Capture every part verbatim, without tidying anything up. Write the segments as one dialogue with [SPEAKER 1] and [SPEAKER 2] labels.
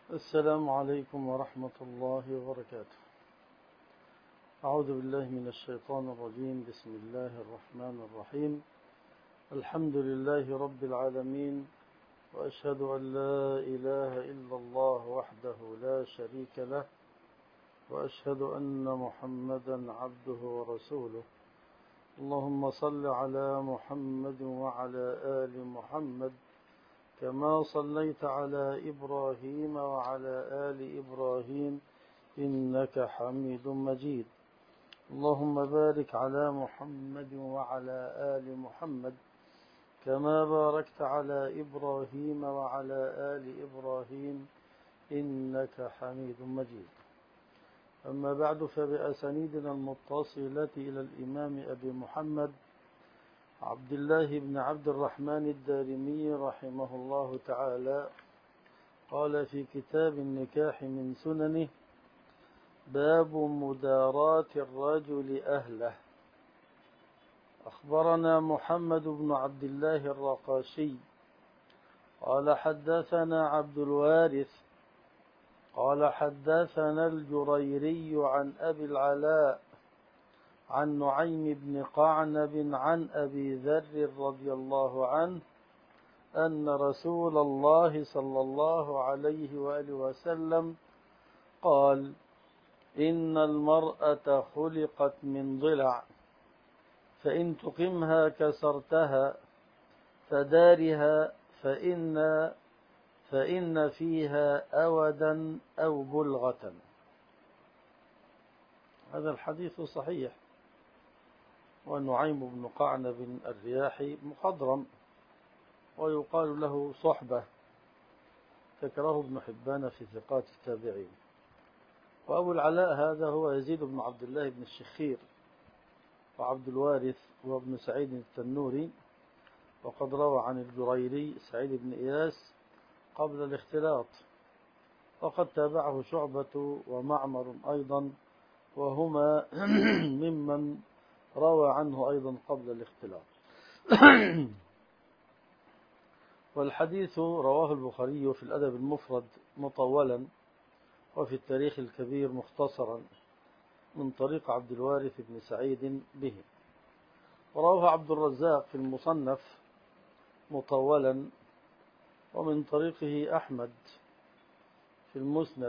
[SPEAKER 1] السلام عليكم ورحمة الله وبركاته. أعوذ بالله من الشيطان الرجيم. بسم الله الرحمن الرحيم. الحمد لله رب العالمين، وأشهد أن لا إله إلا الله وحده لا شريك له، وأشهد أن محمدا عبده ورسوله. اللهم صل على محمد وعلى آل محمد كما صليت على إبراهيم وعلى آل إبراهيم إنك حميد مجيد. اللهم بارك على محمد وعلى آل محمد كما باركت على إبراهيم وعلى آل إبراهيم إنك حميد مجيد. أما بعد، فبأسانيدنا المتصلة إلى الإمام أبي محمد عبد الله بن عبد الرحمن الدارمي رحمه الله تعالى قال في كتاب النكاح من سننه: باب مداراة الرجل أهله. أخبرنا محمد بن عبد الله الرقاشي قال حدثنا عبد الوارث قال حدثنا الجريري عن أبي العلاء عن نعيم بن قعنب عن أبي ذر رضي الله عنه أن رسول الله صلى الله عليه وآله وسلم قال: إن المرأة خلقت من ضلع، فإن تقمها كسرتها، فدارها فإن, فإن فيها أودا أو بلغة. هذا الحديث صحيح. ونعيم بن قعنب الرياحي مخضرم، ويقال له صحبة، ذكره ابن حبان في ثقات التابعين. وأبو العلاء هذا هو يزيد بن عبد الله بن الشخير، وعبد الوارث هو ابن سعيد التنوري، وقد روى عن الجريري سعيد بن إياس قبل الاختلاط، وقد تابعه شعبة ومعمر أيضا، وهما ممن روى عنه أيضا قبل الاختلاط. والحديث رواه البخاري في الأدب المفرد مطولا، وفي التاريخ الكبير مختصرا من طريق عبد الوارث بن سعيد به. ورواه عبد الرزاق في المصنف مطولا، ومن طريقه أحمد في المسند،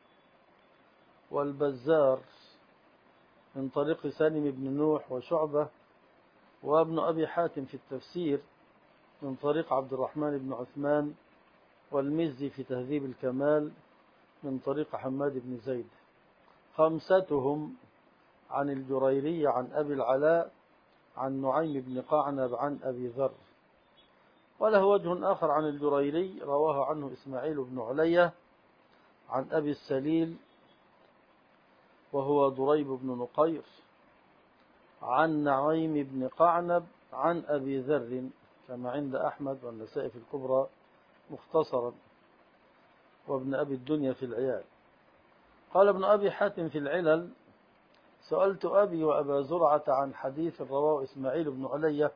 [SPEAKER 1] والبزار من طريق سالم بن نوح وشعبة، وابن أبي حاتم في التفسير من طريق عبد الرحمن بن عثمان، والمزي في تهذيب الكمال من طريق حماد بن زيد. خمستهم عن الجريري عن أبي العلاء عن نعيم بن قعنب عن أبي ذر. وله وجه آخر عن الجريري رواه عنه إسماعيل بن علية عن أبي السليل وهو ضريب بن نقير عن نعيم بن قعنب عن أبي ذر، كما عند أحمد والنسائي في الكبرى مختصرا، وابن أبي الدنيا في العيال. قال ابن أبي حاتم في العلل: سألت أبي وأبا زرعة عن حديث رواه إسماعيل بن علية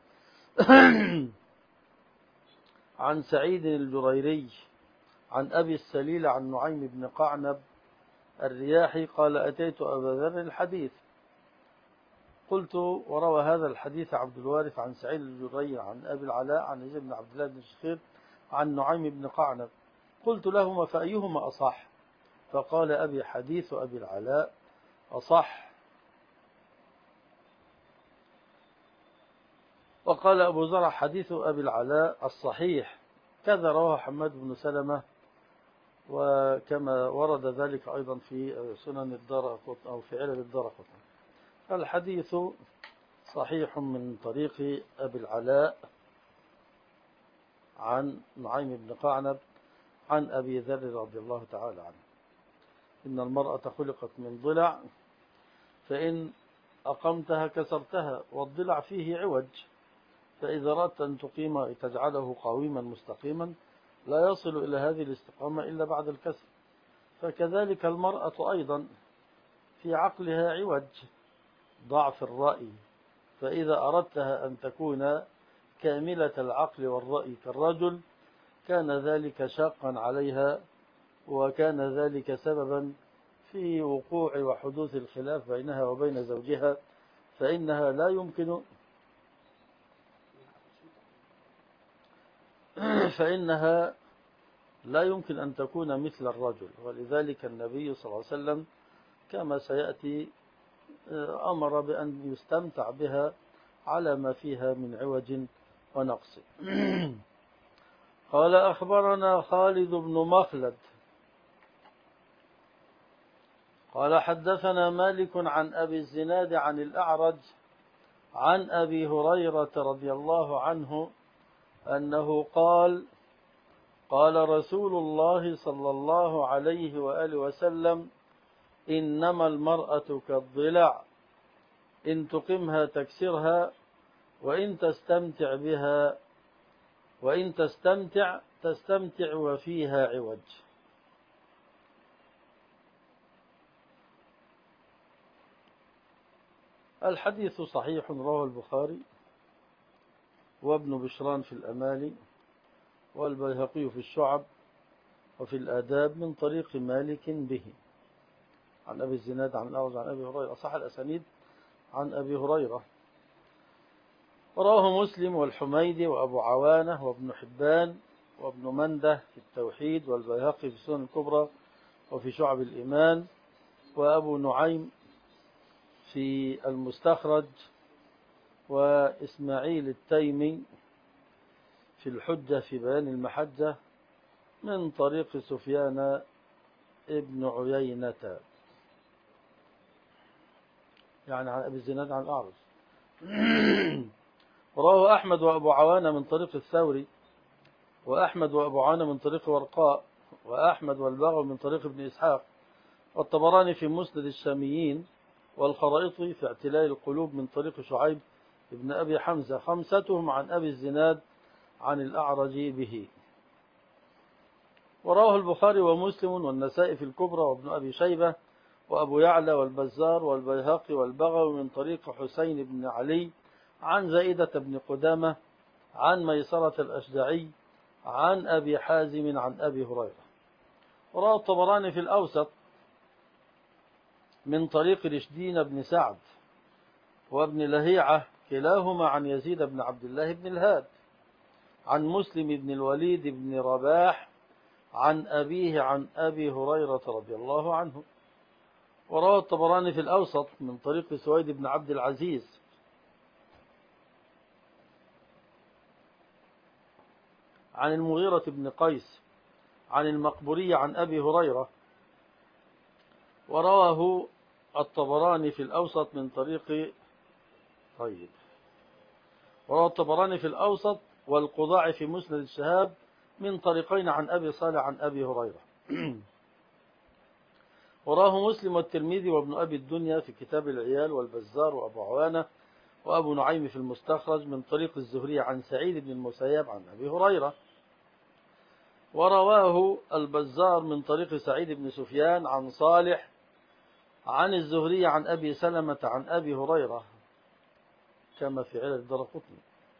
[SPEAKER 1] عن سعيد الجريري عن أبي السليل عن نعيم بن قعنب الرياحي قال: أتيت أبا ذر الحديث. قلت: وروى هذا الحديث عبد الوارث عن سعيد الجريري عن أبي العلاء عن يزيد بن عبد الله بن الشخير عن نعيم بن قعنب. قلت لهما: فأيهما أصح؟ فقال أبي: حديث أبي العلاء أصح. وقال أبو زرع: حديث أبي العلاء الصحيح. كذا رواه حماد بن سلمة، وكما ورد ذلك أيضا في سنن الدارقطني أو في علل الدارقطني. الحديث صحيح من طريق أبي العلاء عن نعيم بن قعنب عن أبي ذر رضي الله تعالى عنه: إن المرأة خلقت من ضلع، فإن أقمتها كسرتها، والضلع فيه عوج، فإذا أردت أن تقيم تجعله قويما مستقيما لا يصل إلى هذه الاستقامة إلا بعد الكسر. فكذلك المرأة أيضا في عقلها عوج، ضعف الرأي، فإذا أردتها أن تكون كاملة العقل والرأي كالرجل كان ذلك شاقا عليها وكان ذلك سببا في وقوع وحدوث الخلاف بينها وبين زوجها، فإنها لا يمكن فإنها لا يمكن أن تكون مثل الرجل. ولذلك النبي صلى الله عليه وسلم كما سيأتي أمر بأن يستمتع بها على ما فيها من عوج ونقص. قال أخبرنا خالد بن مخلد قال حدثنا مالك عن أبي الزناد عن الأعرج عن أبي هريرة رضي الله عنه أنه قال قال رسول الله صلى الله عليه وآله وسلم إنما المرأة كالضلع إن تقمها تكسرها وإن تستمتع بها وإن تستمتع تستمتع وفيها عوج. الحديث صحيح رواه البخاري وابن بشران في الأمالي والبيهقي في الشعب وفي الآداب من طريق مالك به عن أبي الزناد عن الأعرج عن أبي هريرة، أصح الأسانيد عن أبي هريرة. وراه مسلم والحميدي وأبو عوانة وابن حبان وابن منده في التوحيد والبيهقي في السنن الكبرى وفي شعب الإيمان وأبو نعيم في المستخرج وإسماعيل التيمي في الحجة في بيان المحجة من طريق سفيان ابن عيينة يعني عن أبي الزناد عن الأعرج. وراه أحمد وأبو عوانة من طريق الثوري وأحمد وأبو عوانة من طريق ورقاء وأحمد والبغوي من طريق ابن إسحاق والطبراني في مسند الشاميين والخرائطي في اعتلاء القلوب من طريق شعيب ابن أبي حمزة، خمستهم عن أبي الزناد عن الأعرج به. وراه البخاري ومسلم والنسائي في الكبرى وابن أبي شيبة وأبو يعلى والبزار والبيهقي والبغوي من طريق حسين بن علي عن زائدة بن قدامة عن ميسرة الأشجعي عن أبي حازم عن أبي هريرة. وراه الطبراني في الأوسط من طريق رشدين بن سعد وابن لهيعة كلاهما عن يزيد بن عبد الله بن الهاد عن مسلم بن الوليد بن رباح عن أبيه عن أبي هريرة رضي الله عنه. وروى الطبراني في الأوسط من طريق سويد بن عبد العزيز عن المغيرة بن قيس عن المقبوري عن أبي هريرة. ورواه الطبراني في الأوسط من طريق طيب وروى الطبراني في الأوسط والقضاع في مسند الشهاب من طريقين عن أبي صالح عن أبي هريرة. وراه مسلم والترمذي وابن أبي الدنيا في كتاب العيال والبزار وأبو عوانة وأبو نعيم في المستخرج من طريق الزهري عن سعيد بن المسيب عن أبي هريرة. ورواه البزار من طريق سعيد بن سفيان عن صالح عن الزهري عن أبي سلمة عن أبي هريرة كما في علل الدرقطني.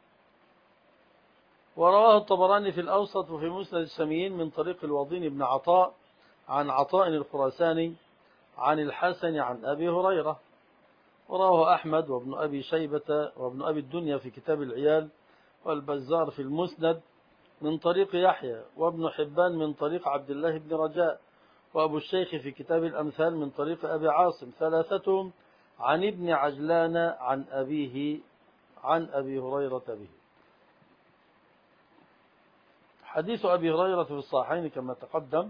[SPEAKER 1] ورواه الطبراني في الأوسط وفي مسند الشاميين من طريق الوضين بن عطاء عن عطاء الخراساني عن الحسن عن أبي هريرة. ورواه أحمد وابن أبي شيبة وابن أبي الدنيا في كتاب العيال والبزار في المسند من طريق يحيى وابن حبان من طريق عبد الله بن رجاء وأبو الشيخ في كتاب الأمثال من طريق أبي عاصم ثلاثتهم عن ابن عجلان عن أبيه عن أبي هريرة به. حديث أبي هريرة في الصحيحين كما تقدم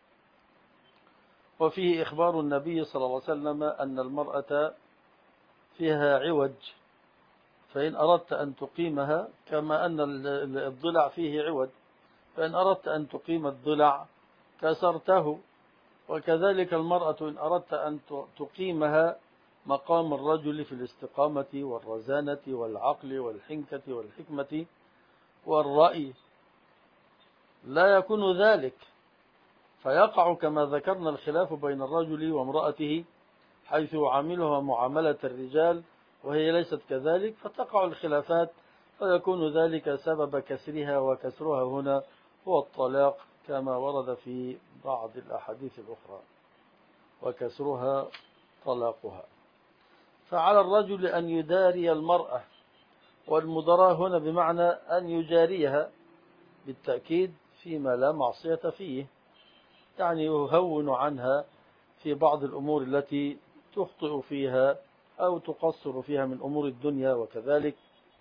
[SPEAKER 1] وفيه إخبار النبي صلى الله عليه وسلم أن المرأة فيها عوج فإن أردت أن تقيمها كما أن الضلع فيه عوج فإن أردت أن تقيم الضلع كسرته وكذلك المرأة إن أردت أن تقيمها مقام الرجل في الاستقامة والرزانة والعقل والحنكة والحكمة والرأي لا يكون ذلك فيقع كما ذكرنا الخلاف بين الرجل وامرأته حيث يعاملها معاملة الرجال وهي ليست كذلك فتقع الخلافات فيكون ذلك سبب كسرها وكسرها هنا هو الطلاق كما ورد في بعض الأحاديث الأخرى، وكسرها طلاقها. فعلى الرجل أن يداري المرأة، والمداراة هنا بمعنى أن يجاريها بالتأكيد فيما لا معصية فيه، يعني يهون عنها في بعض الأمور التي تخطئ فيها أو تقصر فيها من أمور الدنيا، وكذلك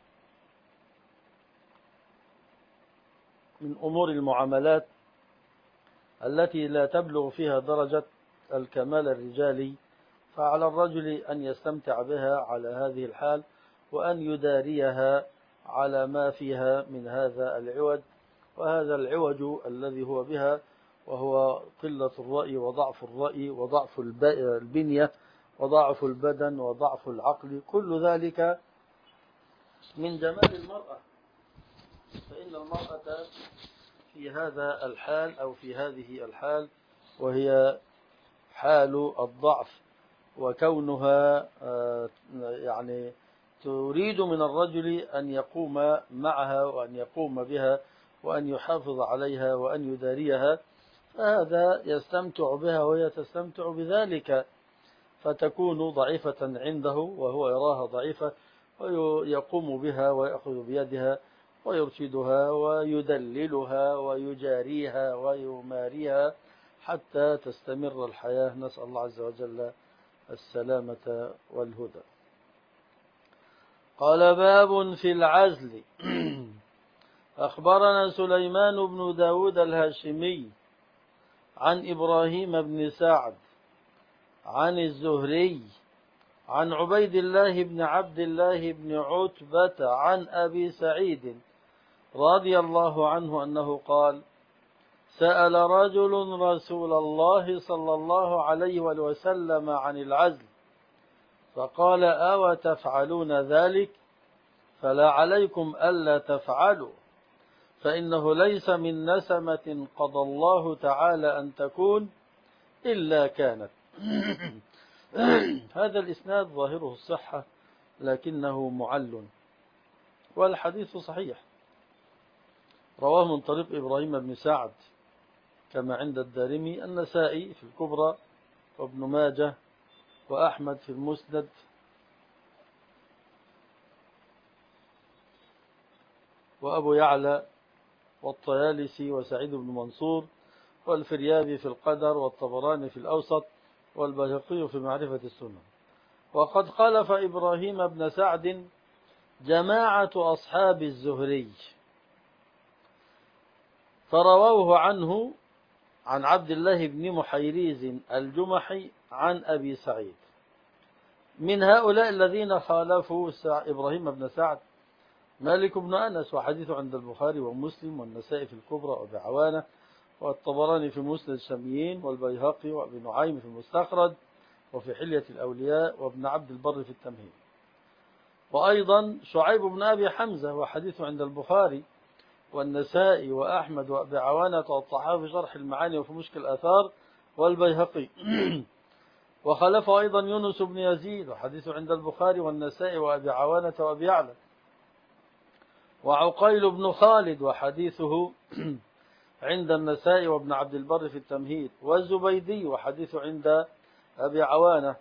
[SPEAKER 1] من أمور المعاملات التي لا تبلغ فيها درجة الكمال الرجالي. فعلى الرجل أن يستمتع بها على هذه الحال، وأن يداريها على ما فيها من هذا العوج، وهذا العوج الذي هو بها وهو قلة الرأي وضعف الرأي وضعف البنية وضعف البدن وضعف العقل، كل ذلك من جمال المرأة. فإن المرأة في هذا الحال أو في هذه الحال وهي حال الضعف، وكونها يعني تريد من الرجل أن يقوم معها وأن يقوم بها وأن يحافظ عليها وأن يداريها، فهذا يستمتع بها وهي تستمتع بذلك، فتكون ضعيفة عنده وهو يراها ضعيفة، ويقوم بها ويأخذ بيدها ويرشدها ويدللها ويجاريها ويماريها حتى تستمر الحياة. نسأل الله عز وجل السلامة والهدى. قال: باب في العزل. أخبرنا سليمان بن داود الهاشمي عن إبراهيم بن سعد عن الزهري عن عبيد الله بن عبد الله بن عتبة عن أبي سعيد رضي الله عنه أنه قال: سأل رجل رسول الله صلى الله عليه وسلم عن العزل، فقال: أو تفعلون ذلك؟ فلا عليكم ألا تفعلوا، فإنه ليس من نسمة قضى الله تعالى أن تكون إلا كانت. هذا الإسناد ظاهره الصحة لكنه معل، والحديث صحيح. رواه من طريق إبراهيم بن سعد كما عند الدارمي، النسائي في الكبرى، وابن ماجه، وأحمد في المسند، وأبو يعلى، والطيالسي، وسعيد بن منصور، والفريابي في القدر، والطبراني في الأوسط، والبيهقي في معرفة السنة. وقد خالف إبراهيم بن سعد جماعة أصحاب الزهري، فرووه عنه عن عبد الله بن محيريز الجمحي عن أبي سعيد. من هؤلاء الذين خالفوا إبراهيم بن سعد مالك بن أنس، وحديثه عند البخاري ومسلم والنسائي في الكبرى وأبي عوانة، والطبراني في مسند الشاميين، والبيهقي وابن نعيم في المستخرج وفي حلية الأولياء، وابن عبد البر في التمهيد. وأيضا شعيب بن أبي حمزة، وحديثه عند البخاري والنسائي وأحمد وأبي عوانة والطحاوي في شرح المعاني وفي مشكل الآثار والبيهقي. وخلفه أيضا يونس بن يزيد، وحديثه عند البخاري والنسائي وأبي عوانة وأبي يعلى. وعقيل بن خالد، وحديثه عند النسائي وابن عبد البر في التمهيد. والزبيدي، وحديثه عند أبي عوانة.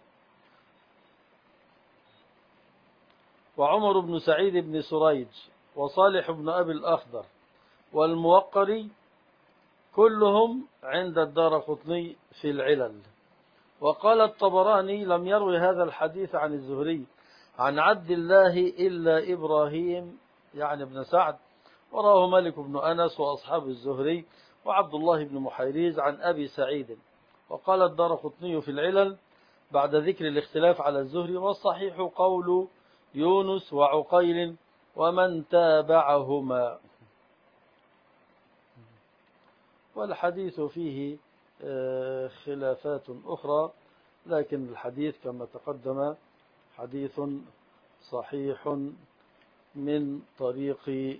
[SPEAKER 1] وعمر بن سعيد بن سريج، وصالح بن أبي الأخضر، والموقري، كلهم عند الدارقطني في العلل. وقال الطبراني: لم يروي هذا الحديث عن الزهري عن عبد الله إلا إبراهيم يعني ابن سعد، وراه مالك بن أنس وأصحاب الزهري وعبد الله بن محيريز عن أبي سعيد. وقال الدارقطني في العلل بعد ذكر الاختلاف على الزهري: والصحيح قول يونس وعقيل ومن تابعهما. والحديث فيه خلافات أخرى، لكن الحديث كما تقدم حديث صحيح من طريق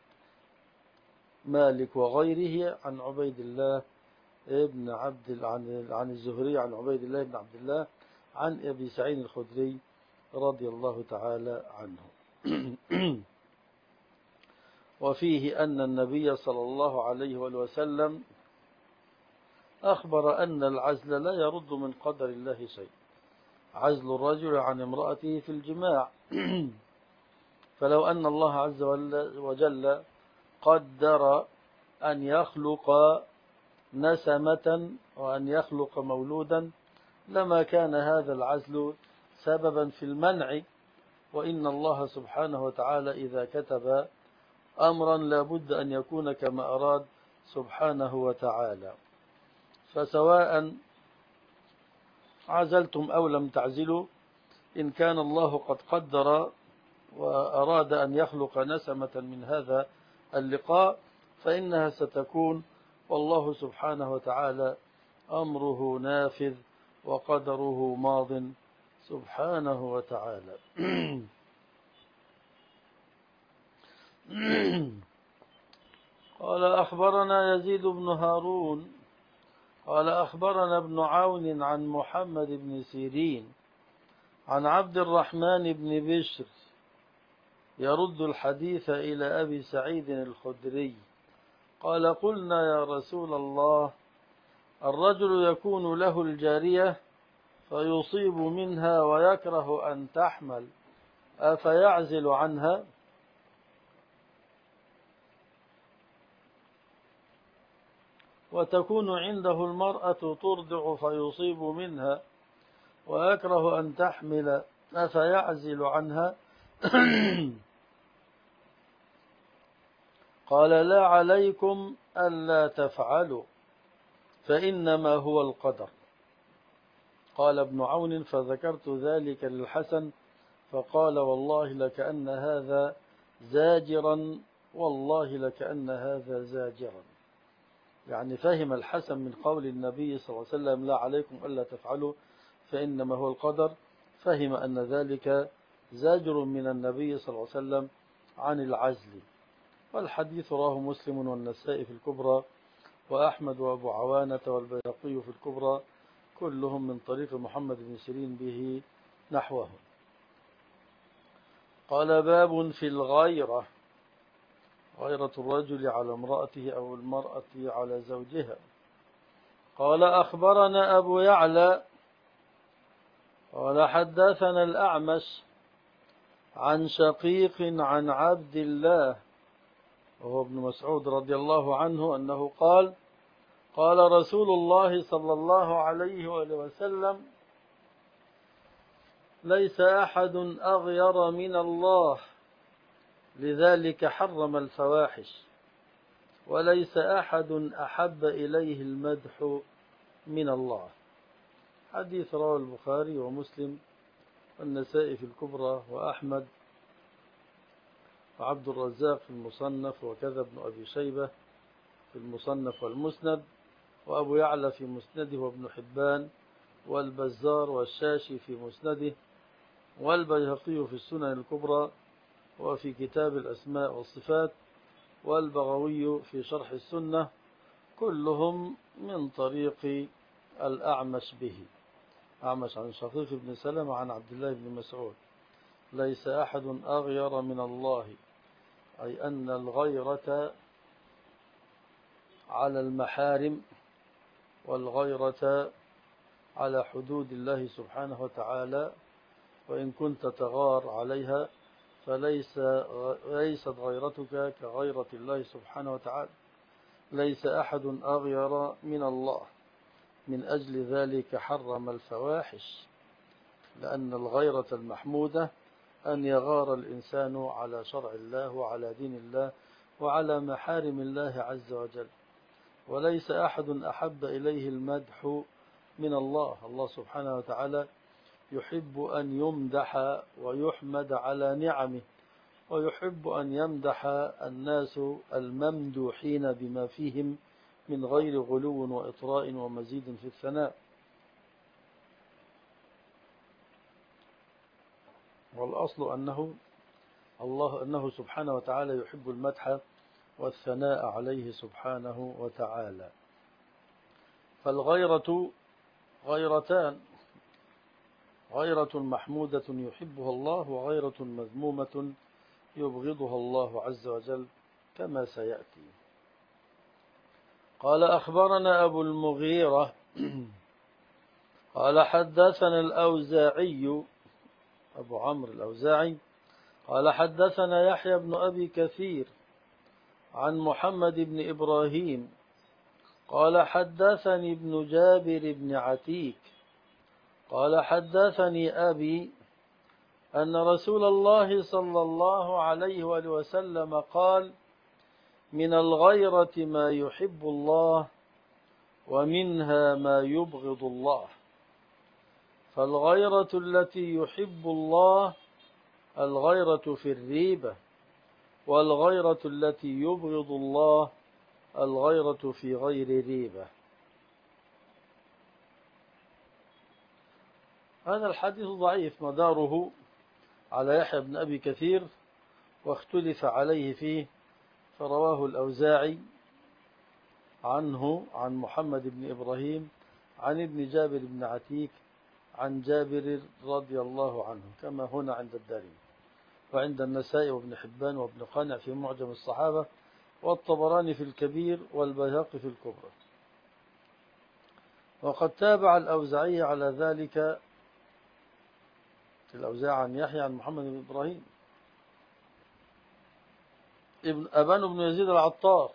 [SPEAKER 1] مالك وغيره عن عبيد الله ابن عبد عن عن الزهري عن عبيد الله بن عبد الله عن أبي سعيد الخدري رضي الله تعالى عنه. وفيه أن النبي صلى الله عليه وسلم أخبر أن العزل لا يرد من قدر الله شيء، عزل الرجل عن امرأته في الجماع. فلو أن الله عز وجل قدر أن يخلق نسمة وأن يخلق مولودا لما كان هذا العزل سببا في المنع، وإن الله سبحانه وتعالى إذا كتب أمرا لابد أن يكون كما أراد سبحانه وتعالى. فسواء عزلتم أو لم تعزلوا، إن كان الله قد قدر وأراد أن يخلق نسمة من هذا اللقاء فإنها ستكون، والله سبحانه وتعالى أمره نافذ وقدره ماض سبحانه وتعالى. قال أخبرنا يزيد بن هارون قال أخبرنا ابن عون عن محمد بن سيرين عن عبد الرحمن بن بشر يرد الحديث إلى أبي سعيد الخدري قال قلنا يا رسول الله الرجل يكون له الجارية فيصيب منها ويكره أن تحمل أفيعزل عنها؟ وتكون عنده المرأة ترضع فيصيب منها ويكره أن تحمل أفيعزل عنها؟ قال لا عليكم ألا تفعلوا فإنما هو القدر. قال ابن عون فذكرت ذلك للحسن فقال والله لكأن هذا زاجرا والله لكأن هذا زاجرا، يعني فهم الحسن من قول النبي صلى الله عليه وسلم لا عليكم ألا تفعلوا فإنما هو القدر، فهم أن ذلك زاجر من النبي صلى الله عليه وسلم عن العزل. والحديث رواه مسلم والنسائي في الكبرى وأحمد وأبو عوانة والبيهقي في الكبرى كلهم من طريق محمد بن سيرين به نحوه. قال باب في الغيرة، غيرة الرجل على امرأته أو المرأة على زوجها. قال أخبرنا أبو يعلى قال حدثنا الأعمش عن شقيق عن عبد الله وهو ابن مسعود رضي الله عنه أنه قال قال رسول الله صلى الله عليه وآله وسلم ليس أحد أغير من الله لذلك حرم الفواحش وليس أحد أحب إليه المدح من الله. حديث رواه البخاري ومسلم والنسائي في الكبرى وأحمد وعبد الرزاق في المصنف وكذا ابن أبي شيبة في المصنف والمسند وأبو يعلى في مسنده وابن حبان والبزار والشاشي في مسنده والبيهقي في السنن الكبرى وفي كتاب الأسماء والصفات والبغوي في شرح السنة كلهم من طريق الأعمش به، أعمش عن شقيق بن سلمة عن عبد الله بن مسعود ليس أحد أغير من الله، أي أن الغيرة على المحارم والغيرة على حدود الله سبحانه وتعالى، وإن كنت تغار عليها فليس ليست غيرتك كغيرة الله سبحانه وتعالى. ليس أحد أغير من الله، من أجل ذلك حرم الفواحش، لأن الغيرة المحمودة أن يغار الإنسان على شرع الله وعلى دين الله وعلى محارم الله عز وجل. وليس أحد أحب إليه المدح من الله، الله سبحانه وتعالى يحب أن يمدح ويحمد على نعمه، ويحب أن يمدح الناس الممدوحين بما فيهم من غير غلو وإطراء ومزيد في الثناء. والأصل أنه الله أنه سبحانه وتعالى يحب المدح والثناء عليه سبحانه وتعالى. فالغيرة غيرتان، غيرة محمودة يحبها الله وغيرة مذمومة يبغضها الله عز وجل كما سيأتي. قال أخبرنا أبو المغيرة قال حدثنا الأوزاعي أبو عمرو الأوزاعي قال حدثنا يحيى بن أبي كثير عن محمد بن إبراهيم قال حدثني ابن جابر بن عتيك قال حدثني أبي أن رسول الله صلى الله عليه وآله وسلم قال من الغيرة ما يحب الله ومنها ما يبغض الله، فالغيرة التي يحب الله الغيرة في الريبة، والغيرة التي يبغض الله الغيرة في غير ريبة. هذا الحديث ضعيف مداره على يحيى بن أبي كثير واختلف عليه فيه، فرواه الأوزاعي عنه عن محمد بن إبراهيم عن ابن جابر بن عتيك عن جابر رضي الله عنه كما هنا عند الدارمي وعند النسائي وابن حبان وابن قانع في معجم الصحابة والطبراني في الكبير والبيهقي في الكبرى. وقد تابع الأوزاعي على ذلك الأوزاعي عن يحيى عن محمد بن إبراهيم ابن أبان بن يزيد العطار،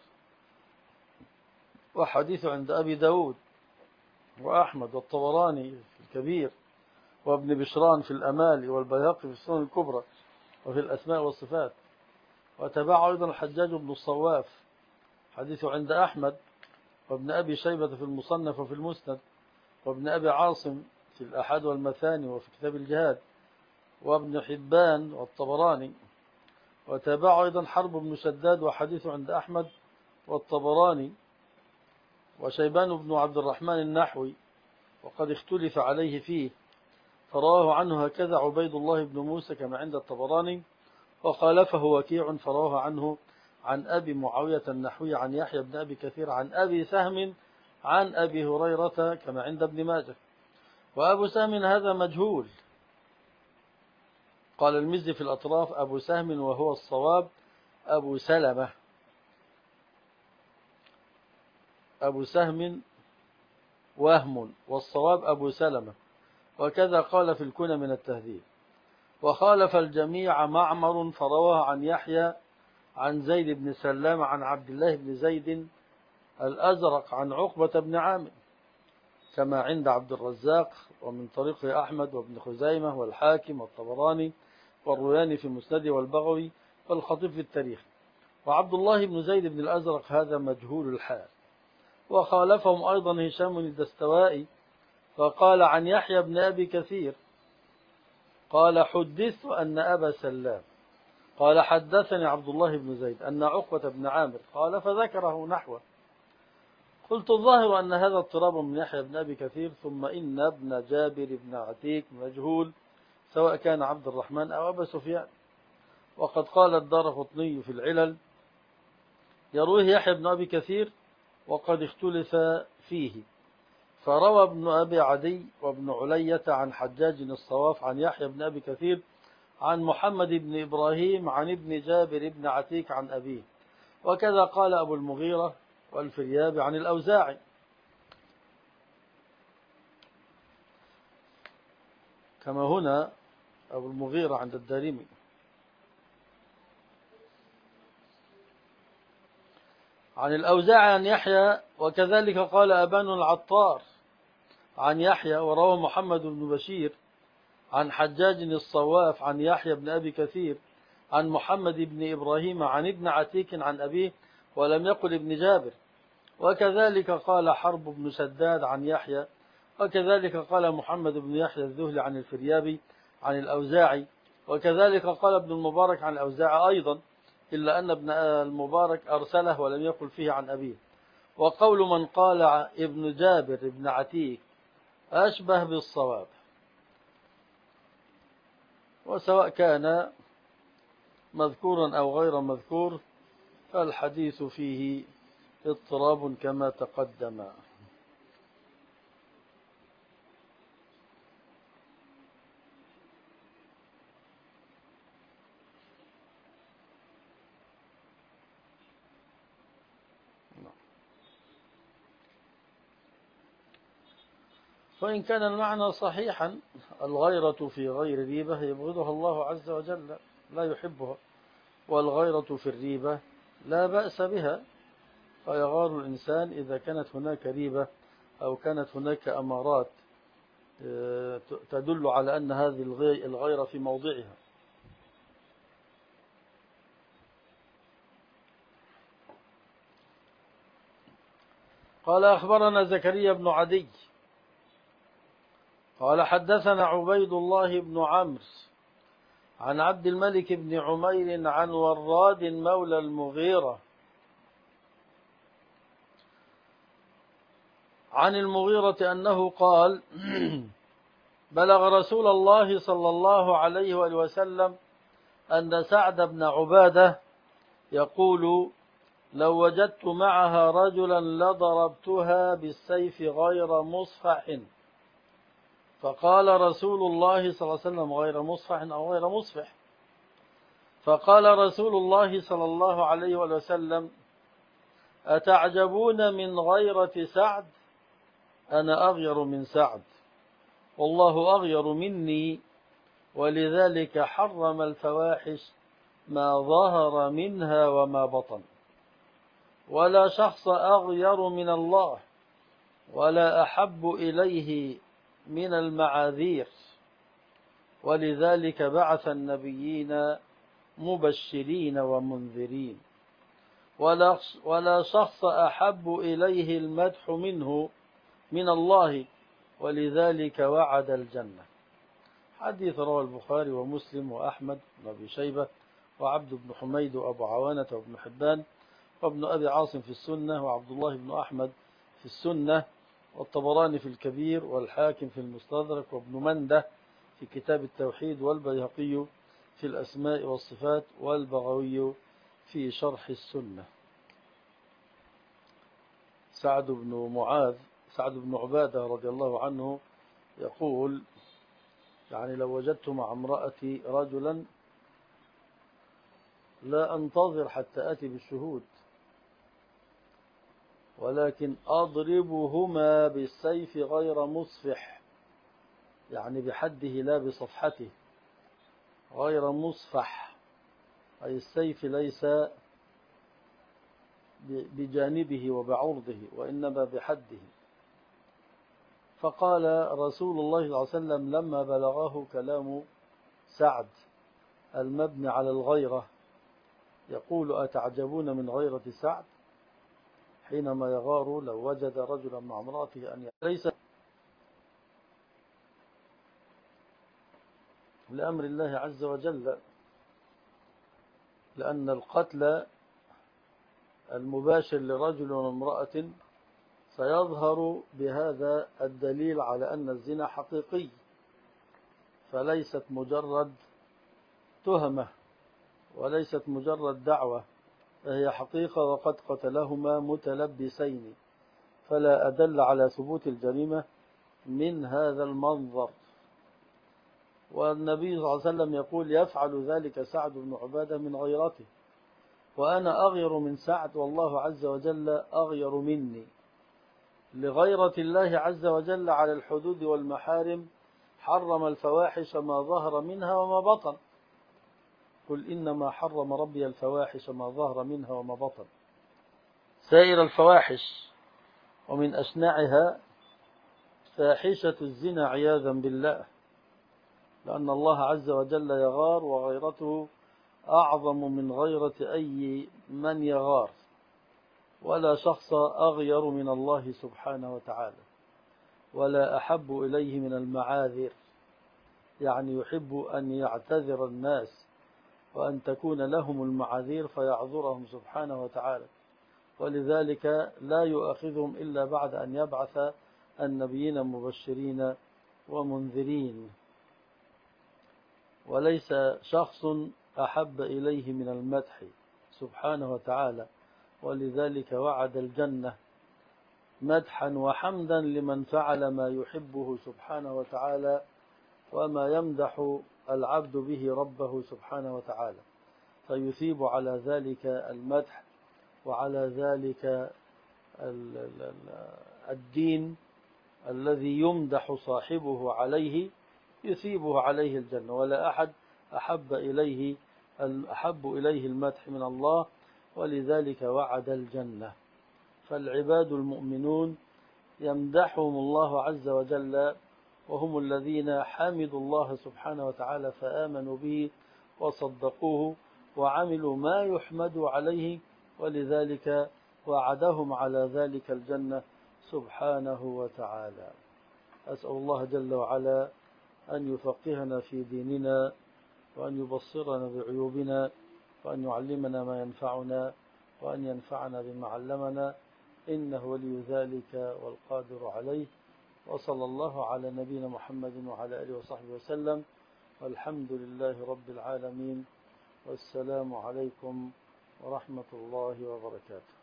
[SPEAKER 1] وحديث عند أبي داود وأحمد والطبراني في الكبير وابن بشران في الأمال والبيهقي في السنن الكبرى وفي الأسماء والصفات. وتبع أيضا الحجاج بن الصواف حديثه عند أحمد وابن أبي شيبة في المصنف وفي المسند وابن أبي عاصم في الأحاد والمثاني وفي كتاب الجهاد وابن حبان والطبراني. وتابع أيضا حرب بن شداد وحديثه عند أحمد والطبراني وشيبان بن عبد الرحمن النحوي وقد اختلف عليه فيه، فرواه عنه هكذا عبيد الله بن موسى كما عند الطبراني، وخالفه وكيع فرواه عنه عن أبي معاوية النحوي عن يحيى بن أبي كثير عن أبي سهم عن أبي هريرة كما عند ابن ماجه. وأبو سهم هذا مجهول، قال المزي في الأطراف أبو سهم وهو الصواب أبو سلمة، أبو سهم وهم والصواب أبو سلمة، وكذا قال في الكنى من التهذيب. وخالف الجميع معمر فرواه عن يحيى عن زيد بن سلام عن عبد الله بن زيد الأزرق عن عقبة بن عامر كما عند عبد الرزاق ومن طريق أحمد وابن خزيمة والحاكم والطبراني والروياني في مسنده والبغوي والخطيب في التاريخ. وعبد الله بن زيد بن الأزرق هذا مجهول الحال. وخالفهم أيضا هشام الدستوائي فقال عن يحيى بن أبي كثير قال حدثت أن أبا سلام قال حدثني عبد الله بن زيد أن عقبة بن عامر قال فذكره نحوه. قلت الظاهر أن هذا اضطراب من يحيى بن أبي كثير، ثم إن ابن جابر بن عتيك مجهول سواء كان عبد الرحمن أو أبا سفيان. وقد قال الدارقطني في العلل يرويه يحيى بن أبي كثير وقد اختلف فيه، فروى ابن أبي عدي وابن علية عن حجاج الصواف عن يحيى بن أبي كثير عن محمد بن إبراهيم عن ابن جابر بن عتيك عن أبيه. وكذا قال أبو المغيرة والفريابي عن الأوزاعي. كما هنا أبو المغيرة عند الدارمي. عن الأوزاعي عن يحيى وكذلك قال أبان العطار عن يحيى. وروى محمد بن بشير عن حجاج الصواف عن يحيى بن أبي كثير عن محمد بن إبراهيم عن ابن عتيك عن أبيه ولم يقل ابن جابر. وكذلك قال حرب بن شداد عن يحيى. وكذلك قال محمد بن يحيى الذهلي عن الفريابي عن الأوزاعي. وكذلك قال ابن المبارك عن الأوزاعي أيضا، إلا أن ابن المبارك أرسله ولم يقل فيه عن أبيه. وقول من قال ابن جابر ابن عتيك أشبه بالصواب، وسواء كان مذكورا أو غير مذكور فالحديث فيه اضطراب كما تقدم. فإن كان المعنى صحيحا الغيرة في غير ريبة يبغضها الله عز وجل لا يحبها، والغيرة في الريبة لا بأس بها، فيغار الإنسان إذا كانت هناك ريبة أو كانت هناك أمارات تدل على أن هذه الغيرة في موضعها. قال أخبرنا زكريا بن عدي قال حدثنا عبيد الله بن عمرو عن عبد الملك بن عمير عن وراد مولى المغيرة عن المغيرة أنه قال بلغ رسول الله صلى الله عليه وآله وسلم أن سعد بن عبادة يقول لو وجدت معها رجلا لضربتها بالسيف غير مصفح. فقال رسول الله صلى الله عليه وسلم غير مصفح أو غير مصفح. فقال رسول الله صلى الله عليه وسلم أتعجبون من غيرة سعد؟ أنا أغير من سعد والله أغير مني، ولذلك حرم الفواحش ما ظهر منها وما بطن، ولا شخص أغير من الله ولا أحب إليه من المعاذير، ولذلك بعث النبيين مبشرين ومنذرين، ولا شخص أحب إليه المدح منه من الله، ولذلك وعد الجنة. حديث رواه البخاري ومسلم وأحمد بن أبي شيبة وعبد بن حميد وأبو عوانة وابن حبان وابن أبي عاصم في السنة وعبد الله بن أحمد في السنة والطبراني في الكبير والحاكم في المستدرك وابن منده في كتاب التوحيد والبيهقي في الأسماء والصفات والبغوي في شرح السنة. سعد بن معاذ سعد بن عبادة رضي الله عنه يقول يعني لو وجدت مع امرأتي رجلا لا أنتظر حتى أتي بالشهود، ولكن أضربهما بالسيف غير مصفح، يعني بحده لا بصفحته، غير مصفح أي السيف ليس بجانبه وبعرضه وإنما بحده. فقال رسول الله صلى الله عليه وسلم لما بلغه كلام سعد المبني على الغيرة يقول أتعجبون من غيرة سعد حينما يغار لو وجد رجلا مع امرأته أن ليس لأمر الله عز وجل، لأن القتل المباشر لرجل وامرأة سيظهر بهذا الدليل على أن الزنا حقيقي، فليست مجرد تهمة وليست مجرد دعوة، فهي حقيقة وقد قتلهما متلبسين، فلا أدل على ثبوت الجريمة من هذا المنظر. والنبي صلى الله عليه وسلم يقول يفعل ذلك سعد بن عبادة من غيرته، وأنا أغير من سعد والله عز وجل أغير مني. لغيرة الله عز وجل على الحدود والمحارم حرم الفواحش ما ظهر منها وما بطن، قل إنما حرم ربي الفواحش ما ظهر منها وما بطن. سائر الفواحش ومن أشنعها فاحشة الزنا عياذا بالله، لأن الله عز وجل يغار وغيرته أعظم من غيرة أي من يغار، ولا شخص أغير من الله سبحانه وتعالى، ولا أحب إليه من المعاذر، يعني يحب أن يعتذر الناس وأن تكون لهم المعاذير فيعذرهم سبحانه وتعالى، ولذلك لا يؤاخذهم إلا بعد أن يبعث النبيين مبشرين ومنذرين. وليس شخص أحب إليه من المدح سبحانه وتعالى، ولذلك وعد الجنة مدحا وحمدا لمن فعل ما يحبه سبحانه وتعالى وما يمدح العبد به ربه سبحانه وتعالى، فيثيب على ذلك المدح وعلى ذلك الدين الذي يمدح صاحبه عليه يثيبه عليه الجنة، ولا أحد أحب إليه أحب إليه المدح من الله، ولذلك وعد الجنة. فالعباد المؤمنون يمدحهم الله عز وجل، وهم الذين حمدوا الله سبحانه وتعالى فآمنوا به وصدقوه وعملوا ما يحمد عليه، ولذلك وعدهم على ذلك الجنة سبحانه وتعالى. أسأل الله جل وعلا أن يفقهنا في ديننا، وأن يبصرنا بعيوبنا، وأن يعلمنا ما ينفعنا، وأن ينفعنا بما علمنا، إنه ولي ذلك والقادر عليه. وصلى الله على نبينا محمد وعلى آله وصحبه وسلم، والحمد لله رب العالمين، والسلام عليكم ورحمة الله وبركاته.